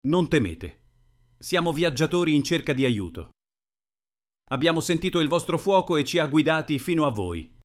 Non temete. Siamo viaggiatori in cerca di aiuto. Abbiamo sentito il vostro fuoco e ci ha guidati fino a voi.